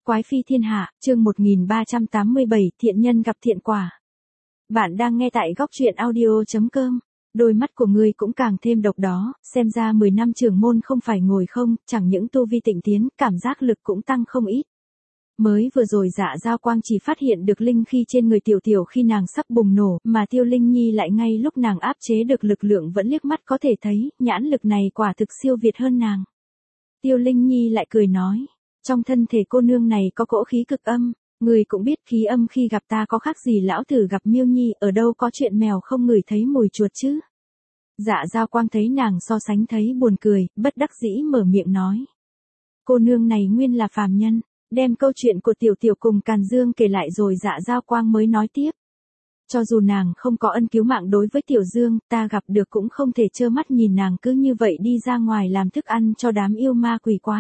Quái phi thiên hạ, chương 1387, thiện nhân gặp thiện quả. Bạn đang nghe tại góc truyện audio.com. Đôi mắt của ngươi cũng càng thêm độc đó, xem ra 10 năm trưởng môn không phải ngồi không, chẳng những tu vi tịnh tiến, cảm giác lực cũng tăng không ít. Mới vừa rồi Dạ Giao Quang chỉ phát hiện được linh khí trên người Tiểu Tiểu khi nàng sắp bùng nổ, mà Tiêu Linh Nhi lại ngay lúc nàng áp chế được lực lượng vẫn liếc mắt có thể thấy, nhãn lực này quả thực siêu việt hơn nàng. Tiêu Linh Nhi lại cười nói, trong thân thể cô nương này có cỗ khí cực âm, người cũng biết khí âm khi gặp ta có khác gì lão tử gặp Miêu Nhi, ở đâu có chuyện mèo không ngửi thấy mùi chuột chứ. Dạ Giao Quang thấy nàng so sánh thấy buồn cười, bất đắc dĩ mở miệng nói. Cô nương này nguyên là phàm nhân, đem câu chuyện của Tiểu Tiểu cùng Càn Dương kể lại rồi Dạ Giao Quang mới nói tiếp. Cho dù nàng không có ân cứu mạng đối với Tiểu Dương, ta gặp được cũng không thể trơ mắt nhìn nàng cứ như vậy đi ra ngoài làm thức ăn cho đám yêu ma quỷ quái.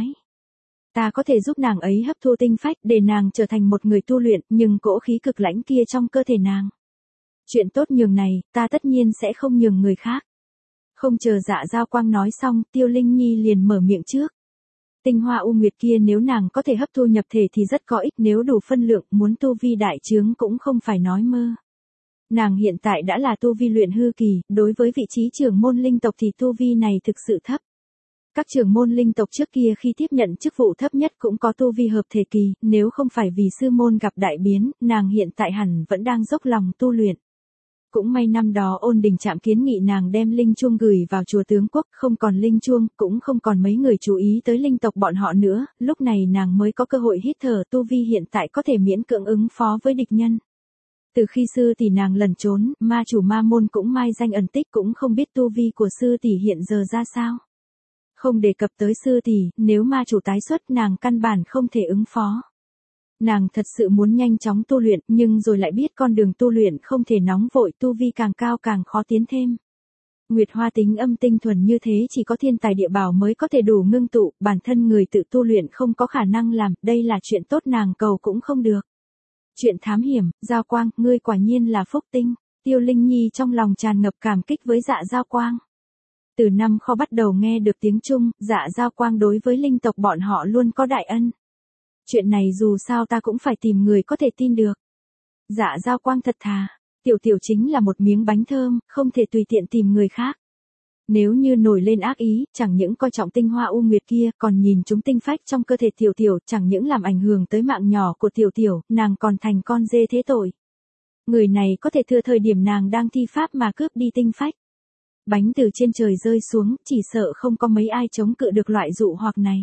Ta có thể giúp nàng ấy hấp thu tinh phách để nàng trở thành một người tu luyện, nhưng cỗ khí cực lãnh kia trong cơ thể nàng. Chuyện tốt nhường này, ta tất nhiên sẽ không nhường người khác. Không chờ Dạ Giao Quang nói xong, Tiêu Linh Nhi liền mở miệng trước. Tinh hoa u nguyệt kia nếu nàng có thể hấp thu nhập thể thì rất có ích, nếu đủ phân lượng, muốn tu vi đại chướng cũng không phải nói mơ. Nàng hiện tại đã là tu vi luyện hư kỳ, đối với vị trí trưởng môn linh tộc thì tu vi này thực sự thấp. Các trưởng môn linh tộc trước kia khi tiếp nhận chức vụ thấp nhất cũng có tu vi hợp thể kỳ, nếu không phải vì sư môn gặp đại biến, nàng hiện tại hẳn vẫn đang dốc lòng tu luyện. Cũng may năm đó Ôn Đình Trạm kiến nghị nàng đem linh chuông gửi vào chùa tướng quốc, không còn linh chuông, cũng không còn mấy người chú ý tới linh tộc bọn họ nữa, lúc này nàng mới có cơ hội hít thở, tu vi hiện tại có thể miễn cưỡng ứng phó với địch nhân. Từ khi sư tỷ nàng lẩn trốn, ma chủ ma môn cũng mai danh ẩn tích, cũng không biết tu vi của sư tỷ hiện giờ ra sao. Không đề cập tới sư tỷ, nếu ma chủ tái xuất nàng căn bản không thể ứng phó. Nàng thật sự muốn nhanh chóng tu luyện, nhưng rồi lại biết con đường tu luyện không thể nóng vội, tu vi càng cao càng khó tiến thêm. Nguyệt Hoa tính âm tinh thuần như thế chỉ có thiên tài địa bảo mới có thể đủ ngưng tụ, bản thân người tự tu luyện không có khả năng làm, đây là chuyện tốt nàng cầu cũng không được. Chuyện thám hiểm, Giao Quang, ngươi quả nhiên là phúc tinh. Tiêu Linh Nhi trong lòng tràn ngập cảm kích với Dạ Giao Quang. Từ năm kho bắt đầu nghe được tiếng Trung, Dạ Giao Quang đối với linh tộc bọn họ luôn có đại ân. Chuyện này dù sao ta cũng phải tìm người có thể tin được. Dạ Giao Quang thật thà, Tiểu Tiểu chính là một miếng bánh thơm, không thể tùy tiện tìm người khác. Nếu như nổi lên ác ý, chẳng những coi trọng tinh hoa u nguyệt kia, còn nhìn chúng tinh phách trong cơ thể Tiểu Tiểu, chẳng những làm ảnh hưởng tới mạng nhỏ của Tiểu Tiểu, nàng còn thành con dê thế tội. Người này có thể thừa thời điểm nàng đang thi pháp mà cướp đi tinh phách. Bánh từ trên trời rơi xuống, chỉ sợ không có mấy ai chống cự được loại dụ hoặc này.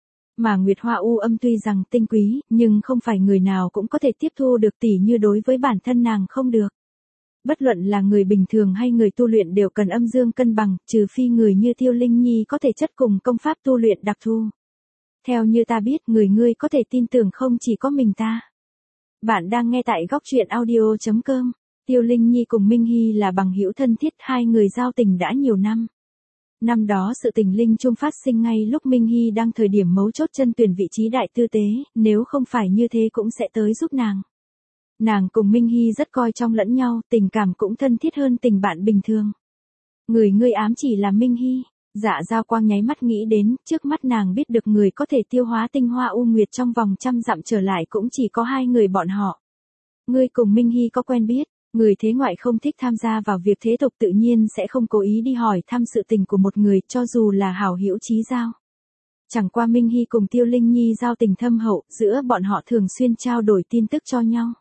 Mà Nguyệt Hoa u âm tuy rằng tinh quý, nhưng không phải người nào cũng có thể tiếp thu được, tỉ như đối với bản thân nàng không được. Bất luận là người bình thường hay người tu luyện đều cần âm dương cân bằng, trừ phi người như Tiêu Linh Nhi có thể chất cùng công pháp tu luyện đặc thù. Theo như ta biết, ngươi có thể tin tưởng không chỉ có mình ta. Bạn đang nghe tại góc truyện audio.com. Tiêu Linh Nhi cùng Minh Hy là bằng hữu thân thiết, hai người giao tình đã nhiều năm. Năm đó sự tình linh chung phát sinh ngay lúc Minh Hy đang thời điểm mấu chốt chân tuyển vị trí đại tư tế, nếu không phải như thế cũng sẽ tới giúp nàng. Nàng cùng Minh Hy rất coi trọng lẫn nhau, tình cảm cũng thân thiết hơn tình bạn bình thường. Ngươi ám chỉ là Minh Hy. Dạ Giao Quang nháy mắt nghĩ đến, trước mắt nàng biết được người có thể tiêu hóa tinh hoa u nguyệt trong vòng 100 dặm trở lại cũng chỉ có hai người bọn họ. Ngươi cùng Minh Hy có quen biết, người thế ngoại không thích tham gia vào việc thế tục tự nhiên sẽ không cố ý đi hỏi thăm sự tình của một người, cho dù là hảo hữu chí giao. Chẳng qua Minh Hy cùng Tiêu Linh Nhi giao tình thâm hậu, giữa bọn họ thường xuyên trao đổi tin tức cho nhau.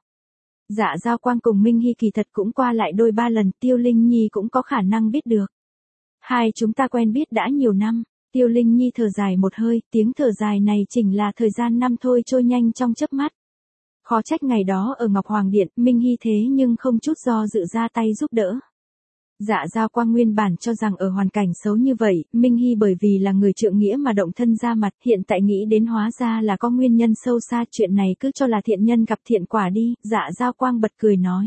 Dạ Giao Quang cùng Minh Hy kỳ thật cũng qua lại đôi ba lần, Tiêu Linh Nhi cũng có khả năng biết được. Hai chúng ta quen biết đã nhiều năm. Tiêu Linh Nhi thở dài một hơi, tiếng thở dài này chỉnh là thời gian năm thôi trôi nhanh trong chớp mắt. Khó trách ngày đó ở Ngọc Hoàng Điện, Minh Hy thế nhưng không chút do dự ra tay giúp đỡ. Dạ Giao Quang nguyên bản cho rằng ở hoàn cảnh xấu như vậy, Minh Hy bởi vì là người trượng nghĩa mà động thân ra mặt, hiện tại nghĩ đến hóa ra là có nguyên nhân sâu xa, chuyện này cứ cho là thiện nhân gặp thiện quả đi. Dạ Giao Quang bật cười nói.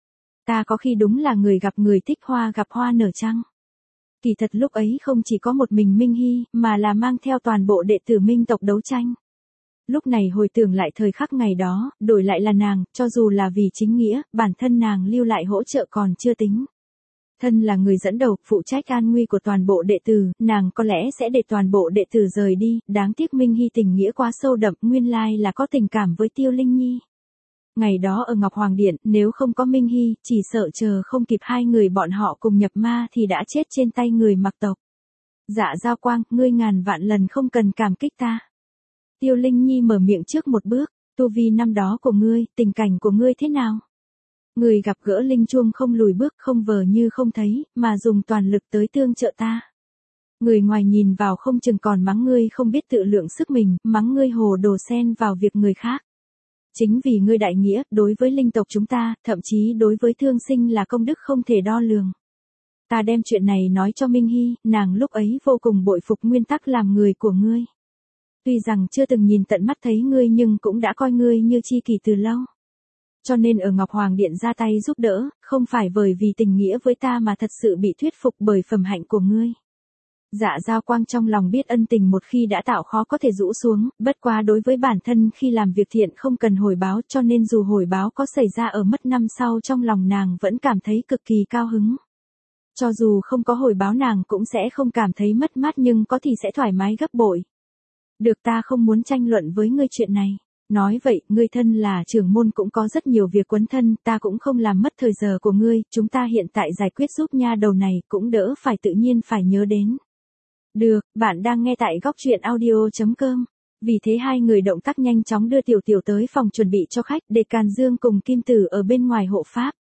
Ta có khi đúng là người gặp người thích hoa gặp hoa nở trăng. Kỳ thật lúc ấy không chỉ có một mình Minh Hy, mà là mang theo toàn bộ đệ tử Minh tộc đấu tranh. Lúc này hồi tưởng lại thời khắc ngày đó, đổi lại là nàng, cho dù là vì chính nghĩa, bản thân nàng lưu lại hỗ trợ còn chưa tính. Thân là người dẫn đầu, phụ trách an nguy của toàn bộ đệ tử, nàng có lẽ sẽ để toàn bộ đệ tử rời đi, đáng tiếc Minh Hy tình nghĩa quá sâu đậm, nguyên lai là có tình cảm với Tiêu Linh Nhi. Ngày đó ở Ngọc Hoàng Điện, nếu không có Minh Hy, chỉ sợ chờ không kịp hai người bọn họ cùng nhập ma thì đã chết trên tay người Mặc tộc. Dạ Giao Quang, ngươi ngàn vạn lần không cần cảm kích ta. Tiêu Linh Nhi mở miệng trước một bước, tu vi năm đó của ngươi, tình cảnh của ngươi thế nào? Người gặp gỡ Linh Chuông không lùi bước, không vờ như không thấy, mà dùng toàn lực tới tương trợ ta. Người ngoài nhìn vào không chừng còn mắng ngươi không biết tự lượng sức mình, mắng ngươi hồ đồ xen vào việc người khác. Chính vì ngươi đại nghĩa, đối với linh tộc chúng ta, thậm chí đối với thương sinh là công đức không thể đo lường. Ta đem chuyện này nói cho Minh Hy, nàng lúc ấy vô cùng bội phục nguyên tắc làm người của ngươi. Tuy rằng chưa từng nhìn tận mắt thấy ngươi nhưng cũng đã coi ngươi như tri kỷ từ lâu. Cho nên ở Ngọc Hoàng Điện ra tay giúp đỡ, không phải bởi vì tình nghĩa với ta mà thật sự bị thuyết phục bởi phẩm hạnh của ngươi. Dạ Giao Quang trong lòng biết ân tình một khi đã tạo khó có thể rũ xuống, bất quá đối với bản thân khi làm việc thiện không cần hồi báo, cho nên dù hồi báo có xảy ra ở mất năm sau trong lòng nàng vẫn cảm thấy cực kỳ cao hứng. Cho dù không có hồi báo nàng cũng sẽ không cảm thấy mất mát nhưng có thì sẽ thoải mái gấp bội. Được, ta không muốn tranh luận với ngươi chuyện này. Nói vậy, ngươi thân là trưởng môn cũng có rất nhiều việc quấn thân, ta cũng không làm mất thời giờ của ngươi, chúng ta hiện tại giải quyết giúp nha đầu này cũng đỡ phải tự nhiên phải nhớ đến. Được, bạn đang nghe tại góc truyện audio.com. Vì thế hai người động tác nhanh chóng đưa Tiểu Tiểu tới phòng chuẩn bị cho khách, để Càn Dương cùng Kim Tử ở bên ngoài hộ pháp.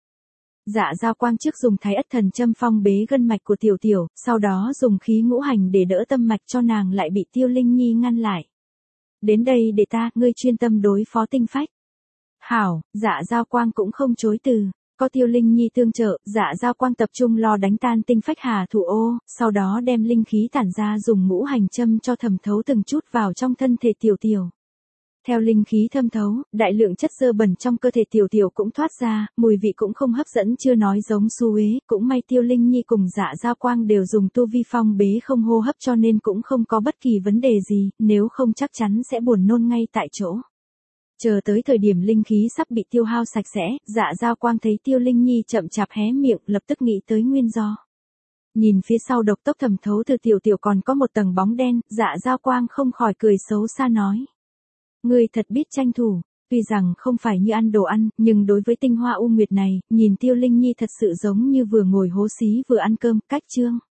Dạ Giao Quang trước dùng Thái Ất Thần Châm phong bế gân mạch của Tiểu Tiểu, sau đó dùng khí ngũ hành để đỡ tâm mạch cho nàng lại bị Tiêu Linh Nhi ngăn lại. Đến đây để ta, ngươi chuyên tâm đối phó tinh phách. Hảo, Dạ Giao Quang cũng không chối từ. Có Tiêu Linh Nhi tương trợ, Dạ Giao Quang tập trung lo đánh tan tinh phách hà thủ ô, sau đó đem linh khí tản ra dùng ngũ hành châm cho thẩm thấu từng chút vào trong thân thể Tiểu Tiểu. Theo linh khí thâm thấu, đại lượng chất dơ bẩn trong cơ thể Tiểu Tiểu cũng thoát ra, mùi vị cũng không hấp dẫn chưa nói giống xu uế, cũng may Tiêu Linh Nhi cùng Dạ Giao Quang đều dùng tu vi phong bế không hô hấp cho nên cũng không có bất kỳ vấn đề gì, nếu không chắc chắn sẽ buồn nôn ngay tại chỗ. Chờ tới thời điểm linh khí sắp bị tiêu hao sạch sẽ, Dạ Giao Quang thấy Tiêu Linh Nhi chậm chạp hé miệng, lập tức nghĩ tới nguyên do. Nhìn phía sau độc tốc thẩm thấu từ Tiểu Tiểu còn có một tầng bóng đen, Dạ Giao Quang không khỏi cười xấu xa nói. Ngươi thật biết tranh thủ, tuy rằng không phải như ăn đồ ăn, nhưng đối với tinh hoa u nguyệt này, nhìn Tiêu Linh Nhi thật sự giống như vừa ngồi hố xí vừa ăn cơm, cách chương.